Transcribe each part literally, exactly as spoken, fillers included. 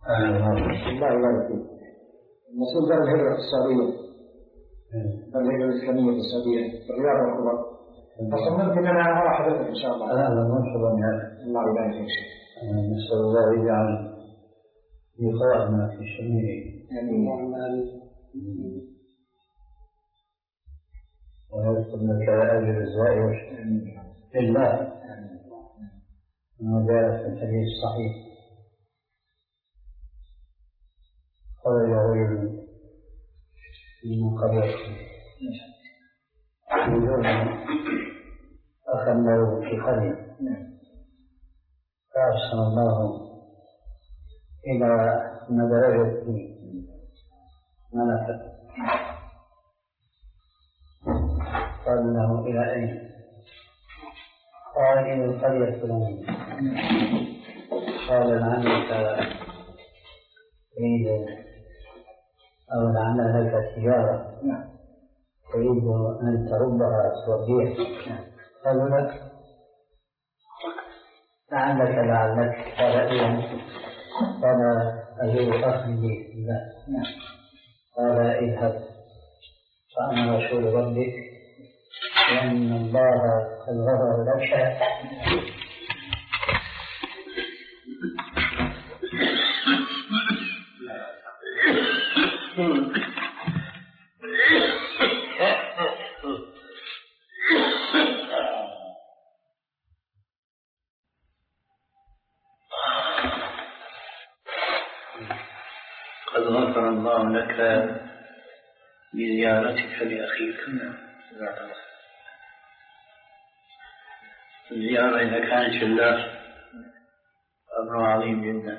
الله يبارك فيك. المسؤول عن الهجرة في السعودية، الهجرة الإسلامية في السعودية في الرياض والكبر، فصممت إن أنا أرى حضرتك إن شاء الله. أهلا ومرحبا بك. الله يبارك فيك شيخ. نسأل الله يجعل لقاءنا في شميله. آمين. ويرزقنا كأجر الزائر لله. كما جاء في الحديث الصحيح خرج رجل من قرية يوم أخا له في قرية فأرسل الله إلى مدرجة ملكة قال له إلى أين؟ قال إلى القرية الفلانية. قال لعلك تريد أو لعل لك تجارة تريد أن تردها توديها. قال لك لعلك لعلك. قال إذن قال أجل أخي لي. قال اذهب فأنا رسول ربك لأن الله قد غفر لك. قد غفر الله لك بزيارتك لأخيك. الزيارة إذا كانت لله أمر عظيم جدا،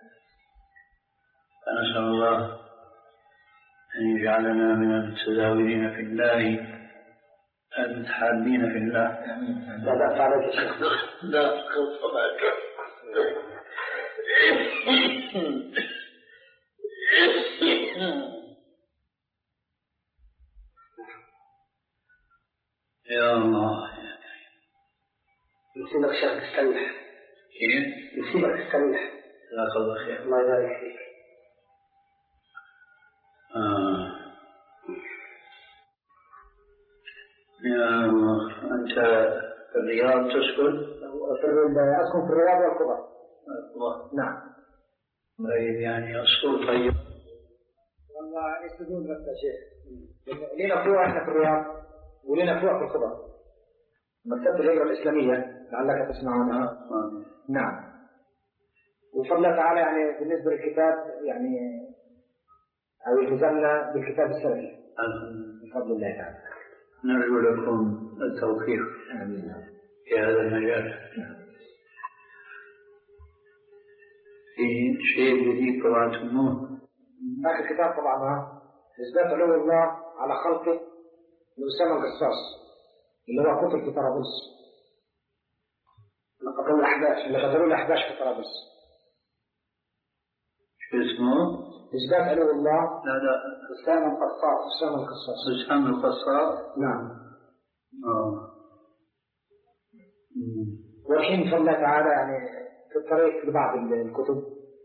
فنسأل الله أن يجعلنا من المتزاورين في الله المتحابين في الله. لا لا تعالى يا شيخ. لا خلص معك. يا الله يسيبك شيخ تستريح. كيف؟ يسيبك تستريح. جزاك الله خير. الله يبارك فيك. آه. يا الله أنت في الرياض تسكن؟ أسكن في الرياض والكبر. الله. نعم. طيب يعني أصول طيب. والله يستدون بس يا شيخ. لنا فروع احنا في الرياض ولنا فروع في الكبر. مكتبة الهجرة الإسلامية لعلك تسمع عنها. آه. نعم. وفضل الله تعالى يعني بالنسبة للكتاب يعني أو التزمنا بالكتاب السلفي. بفضل الله تعالى. نرجو لكم التوفيق. آمين. في هذا المجال. في شيء جديد طبعتموه؟ آخر كتاب طبعا إثبات علو الله على خلقه لأسامة القصاص اللي هو قتل في طرابلس. اللي قتلوا الأحباش اللي قتلوا الأحباش في طرابلس. شو اسمه؟ إثبات علو الله. لا لا أسامة القصاص. أسامة القصاص. أسامة القصاص. نعم. آه. والحين بفضل الله تعالى يعني في الطريق لبعض الكتب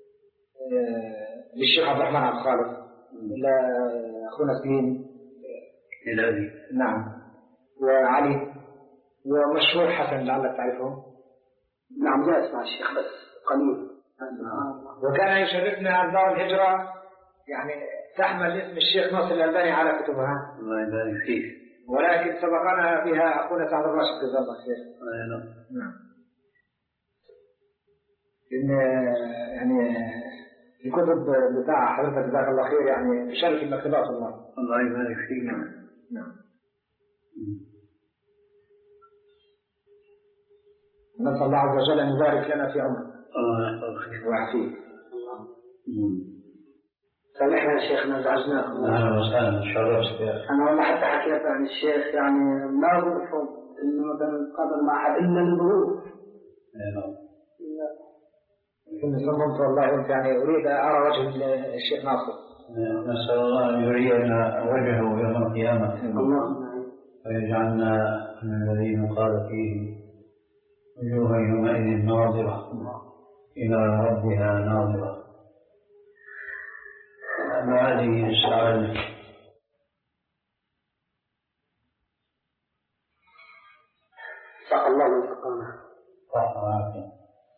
للشيخ عبد الرحمن عبد الخالق لأخونا سليم هلالي. نعم. وعلي ومشهور حسن لعلك تعرفهم. نعم لا اسمع الشيخ بس قليل. وكان يشرفنا عن دار الهجرة يعني تحمل اسم الشيخ ناصر الألباني على كتبها. الله يبارك فيك. ولكن سبقنا بها أخونا سعد الراشد جزاه الله خير. نعم. إن يعني الكتب بتاع حضرتك جزاك الله خير يعني تشرف المكتبات والله. الله يبارك فيك. نعم. نسأل الله عز وجل أن يبارك لنا في عمرك. الله يحفظك ويعافيك. سامحنا يا شيخنا ازعجناكم. اهلا وسهلا شرفت يا انا والله حتى حكيت عن الشيخ يعني ما بفهم انه مثلا قابل مع احد الا الظروف. نعم. كنت صممت والله يعني اريد ارى وجه الشيخ ناصر. نسأل الله ان يرينا وجهه يوم القيامة. اللهم ويجعلنا من الذين قال فيه وجوه يومئذ ناظرة إلى ربها ناظرة. هذه السعادة. ساق الله من سقانا. صح وعافية.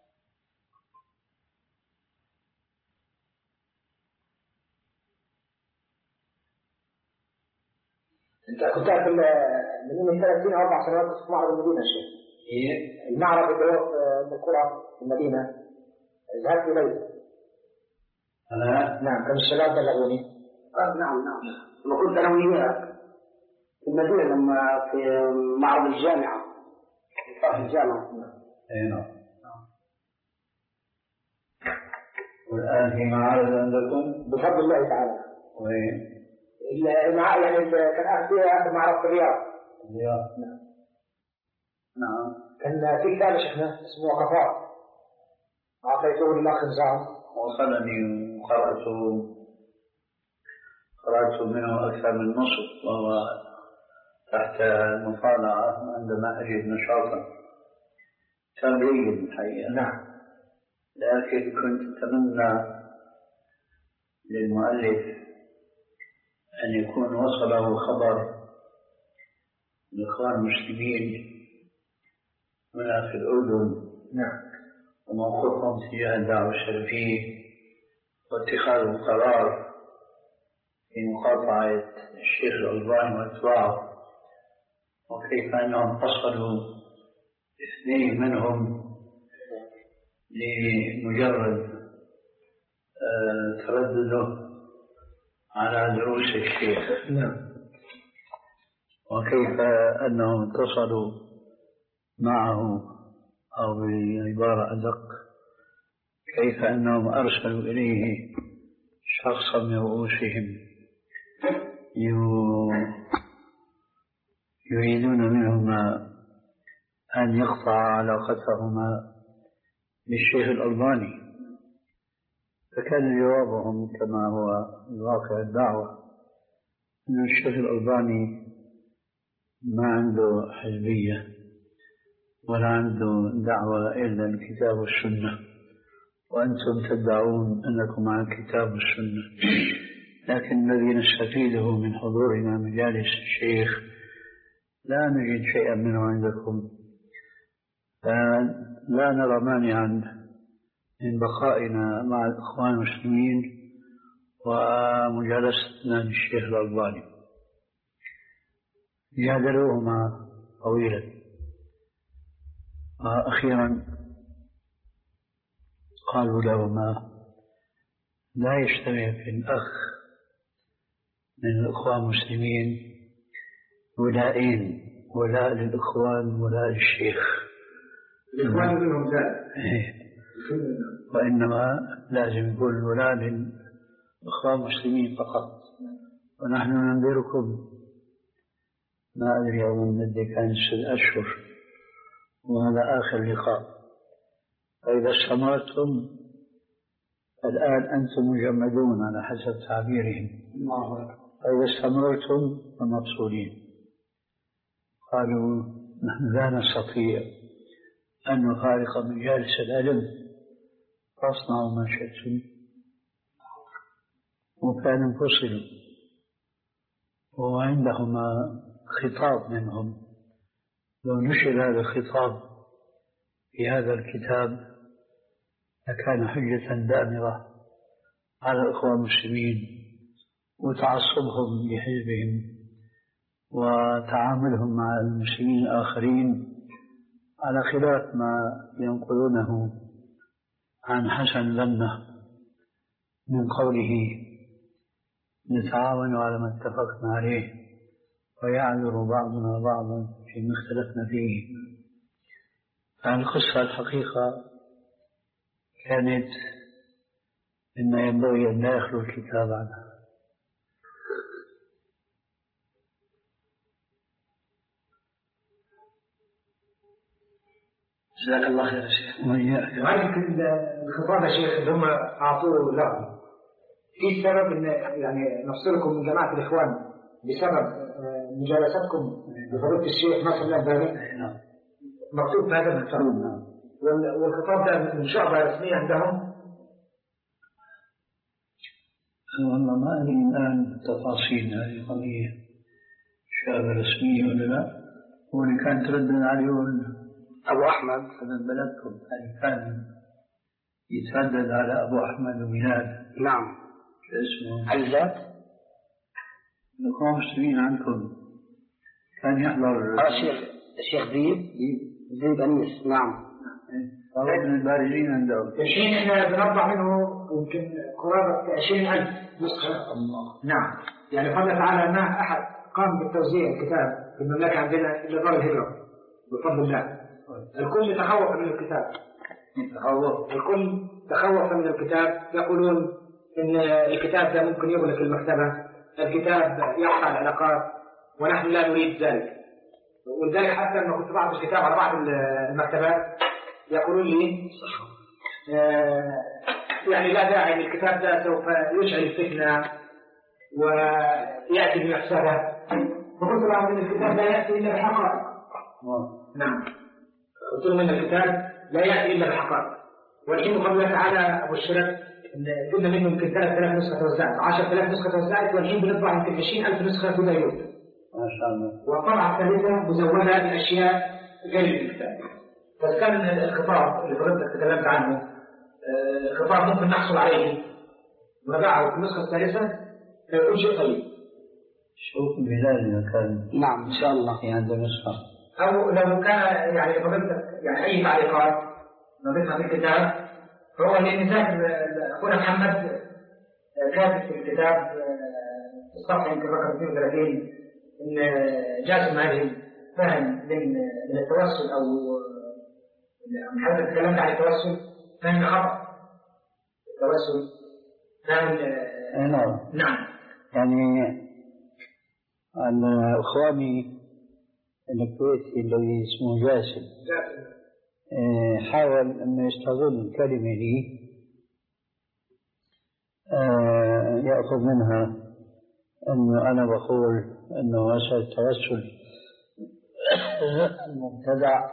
أنت كنت في من ثلاث سنين أو أربع سنوات في معرض المدينة الشيخ. إيه؟ المعرض اللي هو في القرى في المدينة ذهبت إليه. أنا؟ نعم كان الشباب بلغوني. آه نعم نعم. لما كنت أنا وياك في المدينة لما في معرض الجامعة. في الجامعة. إيه نعم. والآن في معارض عندكم؟ بفضل الله تعالى. وين؟ المع... يعني كان أخذ آخر معرض في الرياض. الرياض. نعم. نعم. كان في كتاب شيخنا اسمه وقفات. أعطيته للأخ نظام. وصلني وقرأته قرأت منه أكثر من نصف، وهو تحت المطالعة عندما أجد نشاطا. كان جيد الحقيقة. نعم. لكن كنت أتمنى للمؤلف أن يكون وصله خبر الإخوان المسلمين هنا في الأردن. نعم. وموقفهم تجاه الدعوة السلفية واتخاذ قرار في مقاطعة الشيخ الألباني وأتباعه، وكيف أنهم أصلوا اثنين منهم لمجرد تردده على دروس الشيخ. نعم. وكيف أنهم اتصلوا معه، أو بعبارة أدق كيف أنهم أرسلوا إليه شخصا من رؤوسهم يريدون منهما أن يقطع علاقتهما بالشيخ الألباني. فكان جوابهم كما هو واقع الدعوة أن الشيخ الألباني ما عنده حزبية ولا عنده دعوة إلا الكتاب والسنة، وأنتم تدعون أنكم مع الكتاب والسنة، لكن الذي نستفيده من حضورنا مجالس الشيخ لا نجد شيئا منه عندكم، فلا نرى مانعا من بقائنا مع الإخوان المسلمين ومجالستنا للشيخ الألباني. جادلوهما طويلا، وأخيرا قالوا لهما لا يجتمع في الأخ من الإخوان المسلمين ولائين، ولاء للإخوان ولاء للشيخ. الإخوان منهم ذلك، وإنما لازم يكون ولاء للإخوان المسلمين فقط. ونحن ننذركم، ما أدري أظن مدة كان ست أشهر وهذا آخر لقاء، فإذا استمرتم الآن أنتم مجمدون على حسب تعبيرهم، فإذا استمرتم فمبسولين. قالوا نحن لا نستطيع أن نفارق مجالس العلم، فاصنعوا ما شئتم. وكانوا انفصلوا، وعندهما خطاب منهم، لو نشر هذا الخطاب في هذا الكتاب لكان حجة دامرة على الإخوان المسلمين، وتعصبهم لحزبهم وتعاملهم مع المسلمين الآخرين على خلاف ما ينقلونه عن حسن البنا من قوله نتعاون على ما اتفقنا عليه ويعذر بعضنا بعضا فيما اختلفنا فيه. القصة الحقيقة كانت إن ينبغي أن لا يخلو الكتاب عنها. جزاك الله خير يا شيخ. وإياك. وهذه الخطاب يا شيخ اللي هم أعطوه لهم في سبب إن يعني نفصلكم من جماعة الإخوان بسبب مجالستكم بفضيلة الشيخ ناصر الألباني. نعم. مكتوب في هذا الكتاب. نعم. والخطاب ده من شعبة رسمية عندهم. والله ما أدري الآن تفاصيل هذه القضية شهادة رسمية ولا لا. هو اللي كان تردد عليه أبو أحمد هذا بلدكم، يعني كان يتردد على أبو أحمد وميلاد. نعم. اسمه عزات الأخوة المسلمين عندكم كان يحضر الشيخ الشيخ ذيب ذيب أنيس. نعم. هو من البارزين عندهم. الحين احنا بنطبع منه يمكن قرابة عشرين ألف نسخة. الله. نعم. يعني فضل تعالى ما أحد قام بالتوزيع الكتاب في المملكة عندنا إلا دار الهجرة بفضل الله. الكل تخوف من الكتاب. تخوف. الكل تخوف من الكتاب، يقولون إن الكتاب ده ممكن يغلق المكتبة، الكتاب يقطع العلاقات، ونحن لا نريد ذلك. ولذلك حتى لما كنت بعض الكتاب على بعض المكتبات يقولون لي آه يعني لا داعي، الكتاب ده سوف يشعل الفتنة ويأتي بمفسدة. فقلت لهم ان الكتاب لا يأتي إلا بحقائق. نعم. قلت لهم ان الكتاب لا يأتي إلا بحقائق. والحين بفضل الله تعالى أبو الشرف جبنا منه يمكن ثلاثة آلاف نسخة توزعت، عشرة آلاف نسخة توزعت، والحين بنطبع يمكن عشرين ألف نسخة كل يوم. ما شاء الله. والطبعة الثالثة مزودة بأشياء غير الكتاب. فكان الخطاب اللي حضرتك تكلمت عنه خطاب ممكن نحصل عليه ونضعه في النسخة الثالثة كل شيء طيب. شوف بلال إذا كان. نعم إن شاء الله في عنده نسخة. أو لو كان يعني حضرتك يعني أي تعليقات نضيفها في الكتاب، فهو اللي نذاكر أخونا محمد كاتب في الكتاب في الصفحة يمكن رقم اثنين وثلاثين إن جاسم هذه فهم من من التوسل أو من حضرتك تكلمت عن التوسل فهم خطأ. التوسل فهم. نعم. نعم. يعني الإخواني الكويتي الذي اسمه جاسم حاول أن يستغل الكلمة دي يأخذ منها أنه أنا بقول أنه مسألة التوسل المبتدع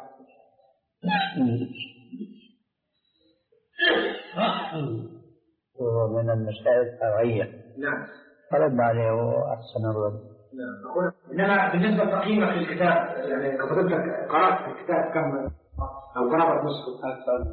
هو من المسائل الفرعية. نعم. فرد عليه أحسن الرد. نعم. إنما بالنسبة لتقييمك للكتاب يعني كفضلتك قرأت الكتاب كم أو قرابة نصف أكثر؟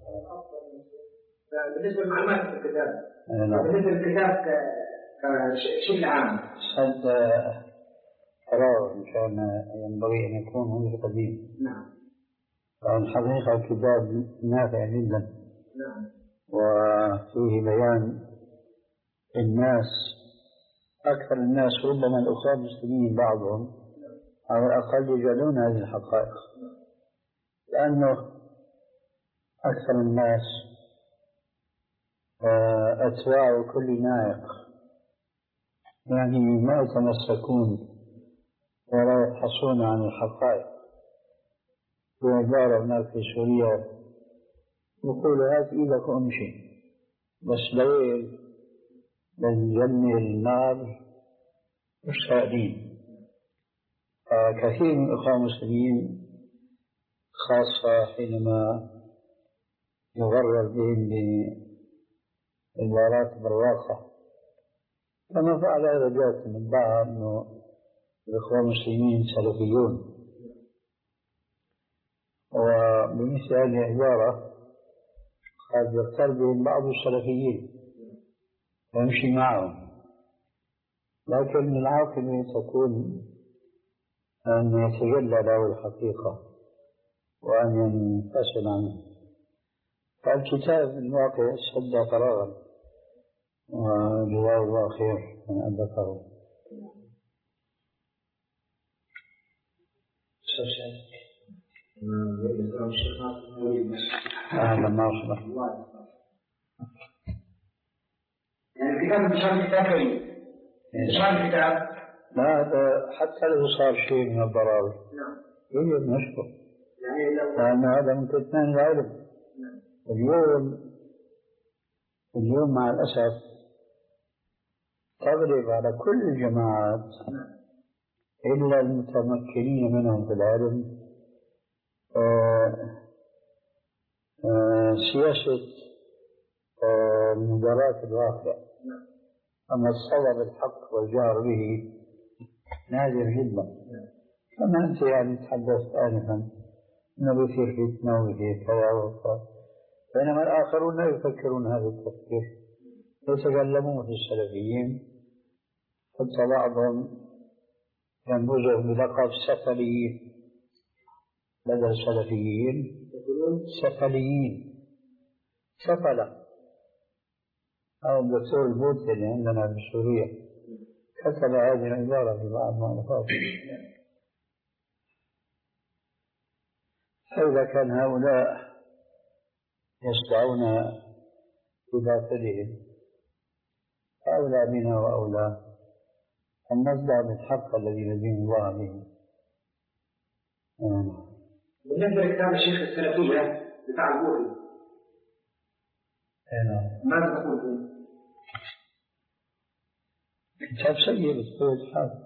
بالنسبة لمعلومات الكتاب. نعم. بالنسبة للكتاب كشكل عام. هذا قرار إن كان ينبغي أن يكون منذ قديم. نعم. الحقيقة الكتاب نافع جدا. نعم. وفيه بيان الناس، أكثر الناس ربما الأخوة المسلمين بعضهم على الأقل يجهلون هذه الحقائق، لأنه أكثر الناس أتباع كل نائق، يعني ما يتمسكون ولا يبحثون عن الحقائق. في عبارة هناك في سوريا يقول هات إيدك وامشي، بس ليل للجنة النار مش سائلين. كثير من الأخوة المسلمين خاصة حينما يغرر بهم بالعبارات بالواقع، كما فعل هذا جاءت من بعض أنه الأخوة المسلمين سلفيون، وبمثل هذه العبارة قد يغتر بهم بعض السلفيين ويمشي معهم، لكن العاقبة تكون أن يتجلى له الحقيقة وأن ينفصل عنه. فالكتاب الواقع سد فراغا، وجزاه الله خير من أدركه. هذا ما أصبح. يعني الكتاب انتشار الكتاب كريم. انتشار الكتاب. لا هذا حتى لو صار شيء من الضرر. نعم. يجب نشكر. يعني لو. لأن هذا من كتمان العلم. نعم. اليوم اليوم مع الأسف تغلب على كل الجماعات إلا المتمكنين منهم في العلم آه آه سياسة آه مباراة الواقع. أما الصبر بالحق والجار به نادر جدا. كما أنت يعني تحدثت آنفا أنه بيصير فتنة وبيصير كذا وكذا، بينما الآخرون لا يفكرون هذا التفكير، يتكلمون في السلفيين، حتى بعضهم ينبذهم بلقب سفليين بدل السلفيين، سفليين، سفلة. أو الدكتور البوتلي عندنا في سوريا كتب هذه العبارة في بعض مؤلفاته. فإذا كان هؤلاء يسعون بباطلهم أولى بنا وأولى أن نصدع بالحق الذي ندين الله به. بالنسبة لكتاب الشيخ السلفية بتاع البوطي ماذا تقول فيه؟ كتاب سيء بطبيعة الحال.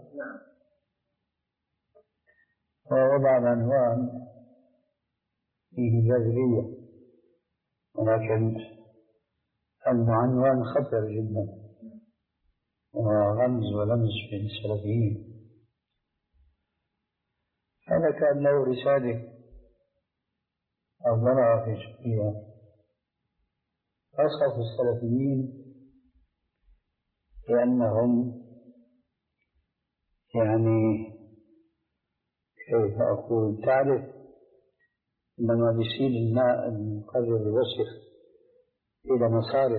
ووضع العنوان فيه جاذبية، ولكن المعنوان خطر جدا ورمز ولمز في السلفيين. هذا كان له رسالة أظهرها في سوريا أصف السلفيين لأنهم يعني كيف أقول، تعرف لما بيصير الماء المقرر الوسخ إلى مصارف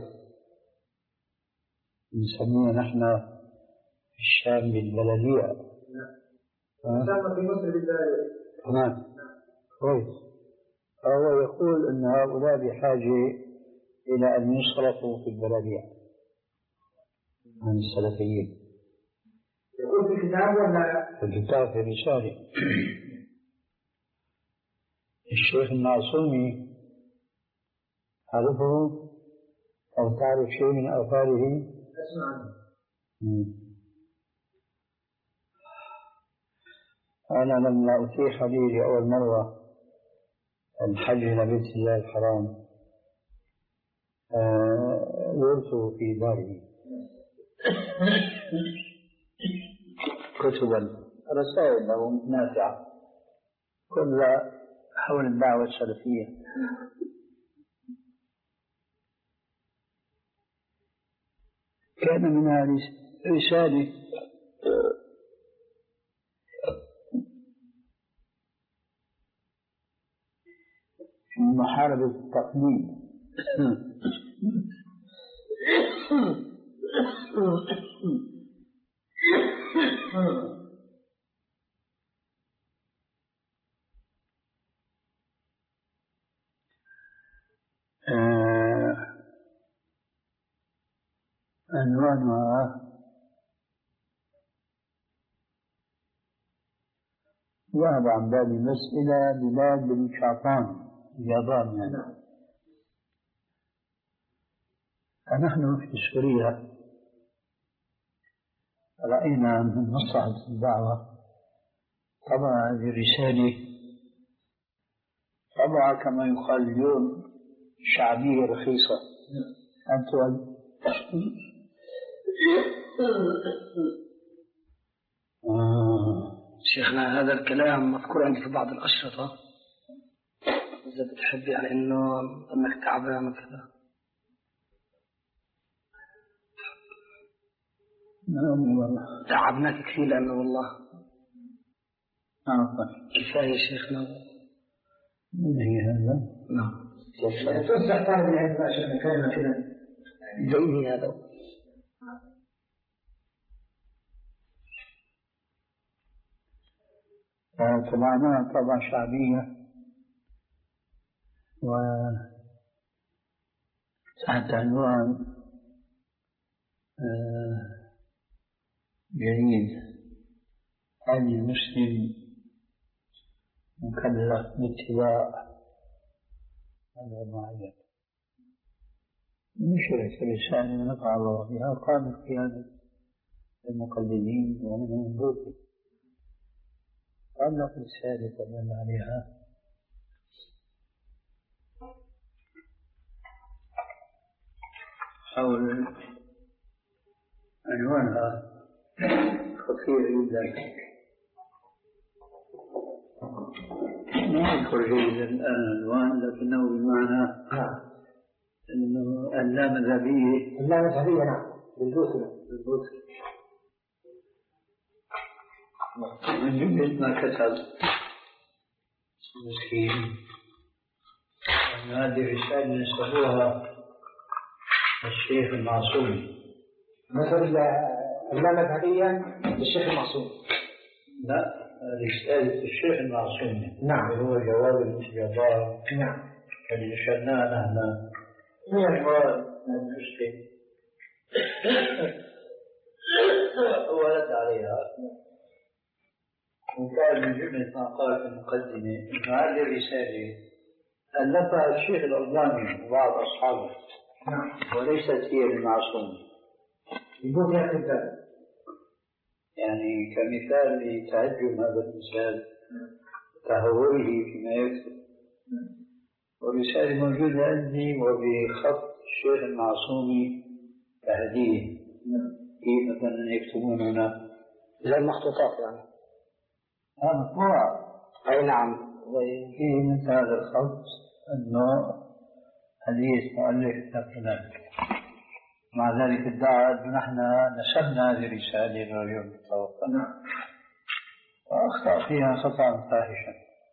نسميها نحن في الشام بالبلدية. نعم. في مصر بالبلدية. تمام. كويس. فهو يقول أن هؤلاء بحاجة إلى أن يصرفوا في البلدية عن السلفيين. يقول في كتاب ولا؟ في الكتاب، في رسالة. الشيخ الناصومي تعرفه أو تعرف شيء من آثاره؟ أسمع. أنا لما أتيح لي لأول مرة الحج إلى بيت الله الحرام زرته في داره كتبا رسائل له نافعة كلها حول الدعوة السلفية. كان منها رسالة في محاربة التقليد. عنوانها ذهب عن بالي بس إلى بلاد الشعطان اليابان يعني. فنحن في سوريا رأينا من مصلحة الدعوة طبعا هذه الرسالة طبعا كما يقال اليوم شعبية رخيصة. أنتم آه. شيخنا هذا الكلام مذكور عندي في بعض الأشرطة، إذا بتحب يعني إنه أنك تعبان وكذا. نعم والله تعبناك كثير لأنه والله نعم كفاية شيخنا. من هي هذا؟ نعم توسع طالب العلم بقى شيخنا كلمة كده زيني هذا. طبعا طبعا شعبية و تحت عنوان جديد هل المسلم مكلف باتباع هذا معين. نشرت رسالة نفع الله بها قام القيادة المقلدين ومنهم البوطي قام في رسالة تدل عليها حول عنوانها خطير جدا، ما أذكر جيدا الآن العنوان، لكنه بمعنى أنه اللامذهبية. اللامذهبية نعم، بالبوصلة بالبوصلة. من جملة ما كتب مسكين أن هذه الرسالة نسبوها الشيخ المعصومي. مثل اللامذهبية للشيخ المعصومي. لا، رسالة الشيخ المعصومي. نعم. هو جواب الاستجابات. نعم. اللي نشرناه نحن من الجواب المسلم ورد عليها، وقال من جملة ما قال في المقدمة أن هذه الرسالة ألفها الشيخ الألباني وبعض أصحابه. نعم. وليست هي المعصومة. يقول فيها كذاب. يعني كمثال لتهجم هذا المثال تهوره فيما يكتب. والرسالة موجودة عندي وبخط الشيخ المعصومي كهدية. كيف مثلا يكتبون هنا زي المخطوطات يعني. ها مطبوعة. أي نعم. فيه مثل هذا الخط أنه حديث مؤلف فلان. مع ذلك ادعى أن نحن نسبنا هذه الرسالة للرجل المتوفى. نعم. وأخطأ فيها خطأ فاحشا.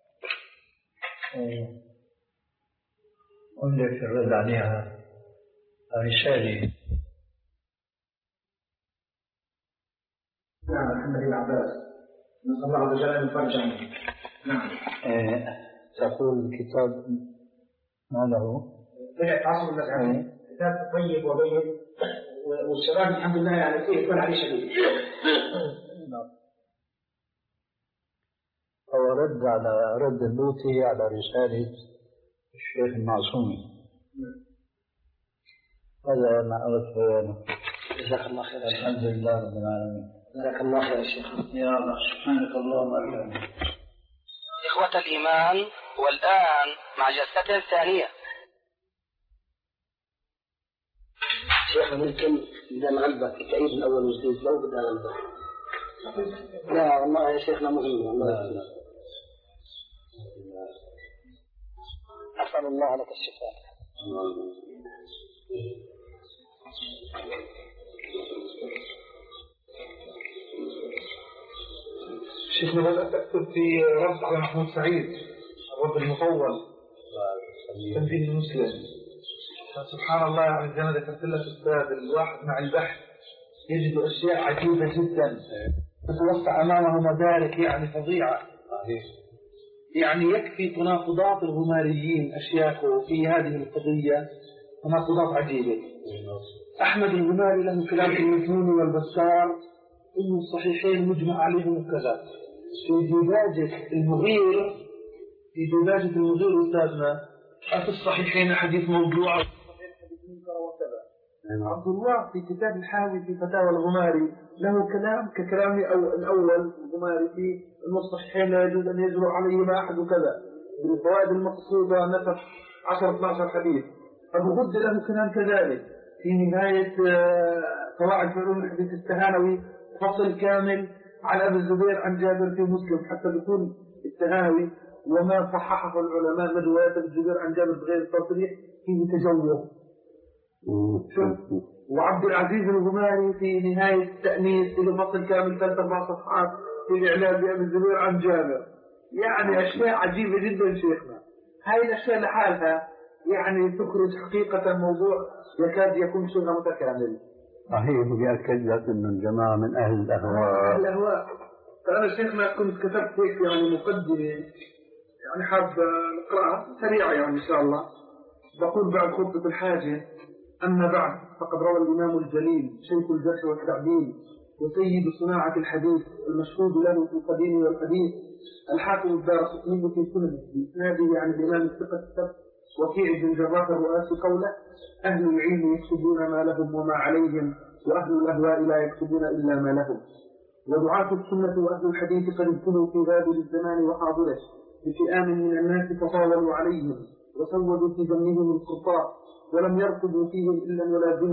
ألف الرد عليها رسالة. نعم. محمد بن عباس نسأل الله عز وجل أن يفرج عنه. نعم. إيه تقول الكتاب ما له؟ بدأت عصر المذهبي، كتاب طيب وبين، والشباب الحمد لله يعني فيه يكون عليه شديد. هو رد على رد اللوطي على رسالة الشيخ المعصومي. هذا ما أردت بيانه. جزاك الله خير. الحمد لله رب العالمين. جزاك الله خير يا شيخ. يا الله سبحانك اللهم وبحمدك. إخوة الإيمان، والآن مع جلسة ثانية. شيخ ممكن إذا مغلبك تعيد من أول وجديد لو بدأ غلبك. لا والله يا شيخنا مهم والله. أسأل الله لك الشفاء. شيخنا بدأت تكتب في رد على محمود سعيد الرد المطول تنزيل المسلم. سبحان الله يعني زي ما ذكرت لك أستاذ، الواحد مع البحث يجد أشياء عجيبة جدا تتوسع أمامه مدارك يعني فظيعة. يعني يكفي تناقضات الغماريين أشياء في هذه القضية، تناقضات عجيبة. أحمد الغماري له كلام في المسنون والبسار إنه الصحيحين مجمع عليهم وكذا. في ديباجة المغير في ديباجة المغير أستاذنا في الصحيحين حديث موضوع حديث منكر وكذا. عبد الله في كتاب الحاوي في فتاوى الغماري له كلام ككلام الأول الغماري في أن الصحيحين لا يجوز أن يجرؤ عليهما أحد وكذا. بالفوائد المقصودة نفس عشرة اثنا عشر حديث. أبو غد له كلام كذلك في نهاية قواعد في علوم الحديث التهانوي فصل كامل عن أبي الزبير عن جابر في مسلم حتى بيكون التهانوي وما صححه العلماء من رواية أبي الزبير عن جابر بغير التصريح فيه تجوه. وعبد العزيز الغماري في نهاية التأنيث إلى فصل كامل ثلاث أربع صفحات في الإعلام بأبي الزبير عن جابر. يعني أشياء عجيبة جدا شيخنا. هاي الأشياء لحالها يعني تخرج حقيقة موضوع يكاد يكون شبه متكامل. صحيح. بيأكد لك أن الجماعة من أهل الأهواء. أهل الأهواء. فأنا شيخنا كنت كتبت هيك يعني مقدمة يعني حاب نقرأها سريعة يعني إن شاء الله. بقول بعد خطة الحاجة: أما بعد، فقد روى الإمام الجليل شيخ الجرح والتعديل وسيد صناعة الحديث المشهود له في القديم والحديث الحاكم الدارقطني في سننه بإسناده عن الإمام الثقة الثبت وكيع بن جراح الرؤاسي قوله: أهل العلم يكتبون ما لهم وما عليهم، وأهل الأهواء لا يكتبون إلا ما لهم. ودعاة السنة وأهل الحديث قد ابتلوا في غابر الزمان وحاضره بفئام من الناس فطاولوا عليهم وسودوا في ذمهم القرطاء ولم يرقبوا فيهم إلا ولا ذمة،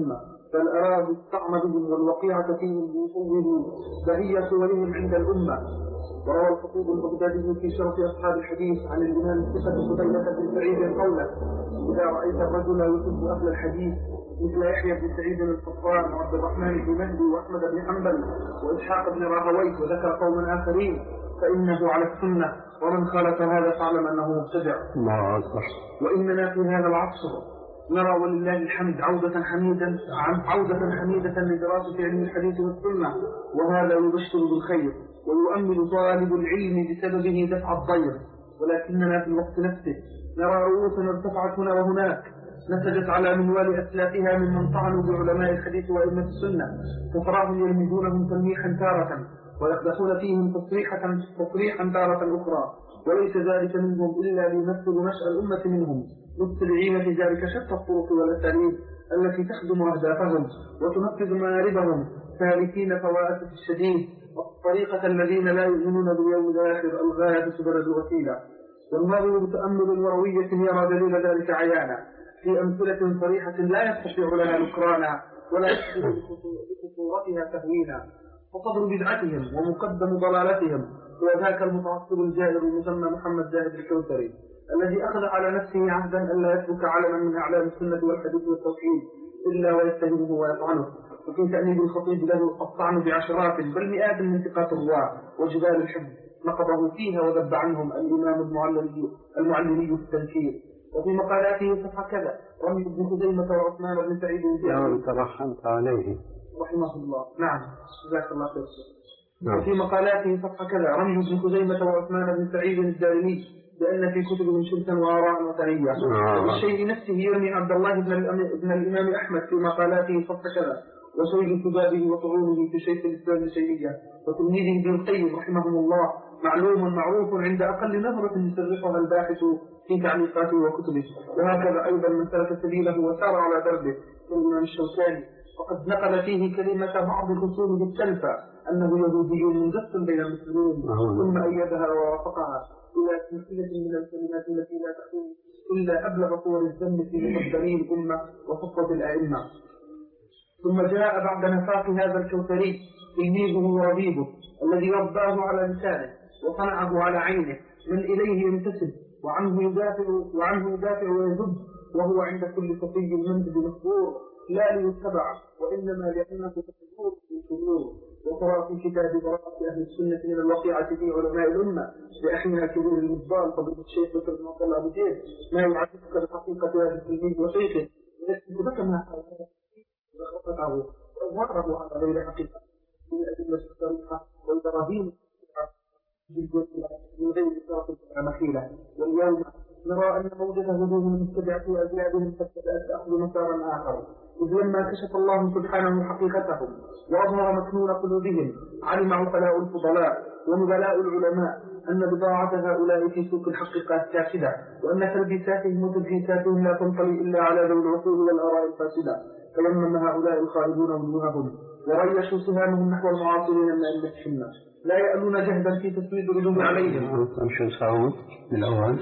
بل أرادوا الطعن بهم والوقيعة فيهم ليصوروا بهية صورهم عند الأمة. وروى الخطيب البغدادي في شرف أصحاب الحديث عن الإمام الثقة قتيبة بن سعيد قوله: إذا رأيت الرجل يحب أهل الحديث مثل يحيى بن سعيد القطان وعبد الرحمن بن مهدي وأحمد بن حنبل وإسحاق بن راهويه وذكر قوما آخرين فإنه على السنة، ومن خالف هذا فاعلم أنه مبتدع. الله أكبر. وإننا في هذا العصر نرى ولله الحمد عودة حميدة عودة حميدة لدراسة علم الحديث والسنة، وهذا يبشر بالخير ويؤمل طالب العلم بسببه دفع الضير. ولكننا في الوقت نفسه نرى رؤوسا ارتفعت هنا وهناك نسجت على منوال أسلافها ممن طعنوا بعلماء الحديث وأئمة السنة، فتراهم يلمدونهم تلميحا تارة ويقدحون فيهم تصريحا تصريحا تارة أخرى، وليس ذلك منهم إلا ليمثل نشأ الأمة منهم، متبعين في ذلك شتى الطرق والأساليب التي تخدم أهدافهم وتنفذ مآربهم، سالكين فوائد الشديد والطريقة الذين لا يؤمنون باليوم الآخر الغاية تبرد الوسيلة. والناظر بتأمل وروية يرى دليل ذلك عيانا في أمثلة صريحة لا يستطيع لها نكرانا ولا يقدر بخطورتها تهوينا. وقدر بدعتهم ومقدم ضلالتهم هو ذاك المتعصب الجائر المسمى محمد زاهد الكوثري، الذي أخذ على نفسه عهدا ألا يترك علما من أعلام السنة والحديث والتوحيد إلا ويتهمه ويطعنه. وفي تأنيب الخطيب له الطعن بعشرات بل مئات من ثقات الرواة وجبال الحب نقضه فيها وذب عنهم الإمام المعلمي المعلمي التنكير. وفي مقالاته صفحة كذا رمي ابن خزيمة وعثمان بن سعيد يوم ترحمت عليه رحمه الله. نعم جزاك الله خير. نعم. وفي مقالاته صفحة كذا رمي ابن خزيمة وعثمان بن سعيد الدارمي بأن في كتبهم شركا وآراء وثنية. وبالشيء نفسه يرمي عبد الله بن الإمام أحمد في مقالاته صفحة كذا وسيد كتابه وطعونه في شيخ الإسلام الشيعية وتلميذه ابن القيم رحمهم الله معلوم معروف عند أقل نظرة يسرحها الباحث في تعليقاته وكتبه. وهكذا أيضا من سلك سبيله وسار على دربه الإمام الشوكاني وقد نقل فيه كلمة بعض خصومه السلفة أنه يهودي منجس بين المسلمين ثم أيدها ووافقها إلى سلسلة من الكلمات التي لا تكون إلا أبلغ صور الذم في مقدمي الأمة وخطة الأئمة. ثم جاء بعد نفاق هذا الكوثري تلميذه وربيبه الذي رباه على لسانه وصنعه على عينه من إليه ينتسب وعنه يدافع وعنه يدافع ويذب، وهو عند كل صفي المنزل مخبور لا ليتبع وإنما لأنه تكبر في شرور. وقرأ في كتاب براءة أهل السنة من الوقيعة في علماء الأمة لأخينا كبير المفضال فضيلة الشيخ بكر بن عبد الله أبو زيد ما يعرفك بحقيقة هذا التلميذ وشيخه ويكتب لك ما خطأه وأظهره على غير حقيقة من الأدلة الصريحة والبراهين من غير إسراف مخيلة. واليوم نرى أن موجة هدوهم المتبعة وأزيادهم قد بدأت تأخذ مسارا آخر، إذ لما كشف الله سبحانه حقيقتهم وأظهر مكنون قلوبهم علم عقلاء الفضلاء ونبلاء العلماء أن بضاعة هؤلاء في سوق الحقيقة كافدة، وأن تلبيساتهم وتلبيساتهم لا تنطلي إلا على ذوي العقول والآراء الفاسدة. فيمم هؤلاء الخائبون وجوههم وريشوا سهامهم نحو المعاصرين من أئمة السنة لا يألون جهدا في تسويد الردود عليهم. شو صوت الأول؟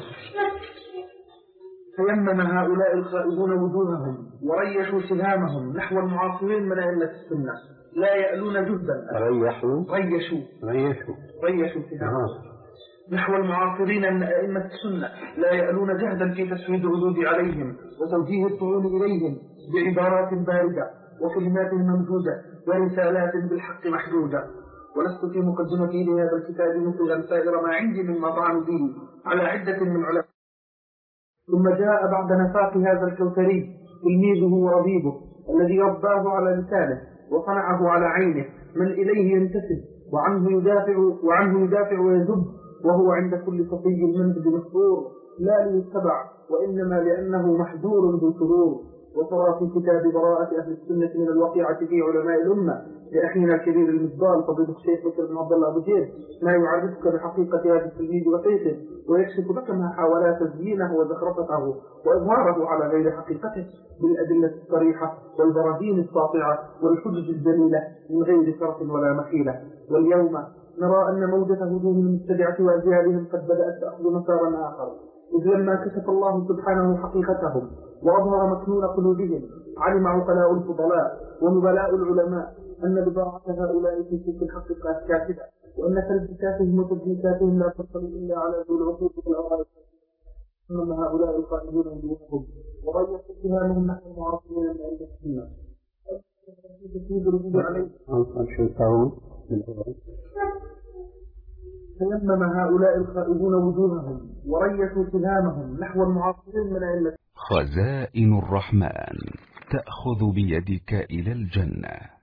فيمم هؤلاء الخائبون وجوههم وريشوا سهامهم نحو المعاصرين من أئمة السنة لا يألون جهدا ريحوا ريشوا ريحوا ريشوا سهامهم نحو المعاصرين من أئمة السنة لا يألون جهدا في تسويد الردود عليهم وتوجيه الطعون إليهم بعبارات باردة وكلمات ممدودة ورسالات بالحق محدودة. ولست في مقدمتي لهذا الكتاب مثل سائر ما عندي مما طعن به على عدة من علماء. ثم جاء بعد نفاق هذا الكوثري تلميذه وربيبه الذي رباه على لسانه وصنعه على عينه من إليه ينتسب وعنه يدافع وعنه يدافع ويذب، وهو عند كل صفي المنزل مخبور لا ليتبع وإنما لأنه محذور ذو شرور. وترى في كتاب براءة أهل السنة من الوقيعة في علماء الأمة لأخينا الكبير المفضال فضيلة الشيخ بكر بن عبد الله أبو زيد ما يعرفك بحقيقة هذا التلميذ وكيفه ويكشف لك ما حاول تزيينه وزخرفته وإظهاره على غير حقيقته بالأدلة الصريحة والبراهين الساطعة والحجج الجليلة من غير صرف ولا مخيلة. واليوم نرى أن موجة هدوم المبتدعة وأزيادهم قد بدأت تأخذ مسارا آخر، إذ لما كشف الله سبحانه حقيقتهم وأظهر مكنون قلوبهم. علم عقلاء الفضلاء ونبلاء العلماء أن بضاعة هؤلاء في سوق الحق كاسدة، وأن تلبساتهم وتدليساتهم لا تصل إلا على ذو العقول والأوائل. إنما هؤلاء القائلون بدونهم وريت اتهامهم نحن المعاصرين من عند السنة. تيمم هؤلاء الخائبون وجوههم وريتوا اتهامهم نحو المعاصرين من عند. خزائن الرحمن تأخذ بيدك إلى الجنة.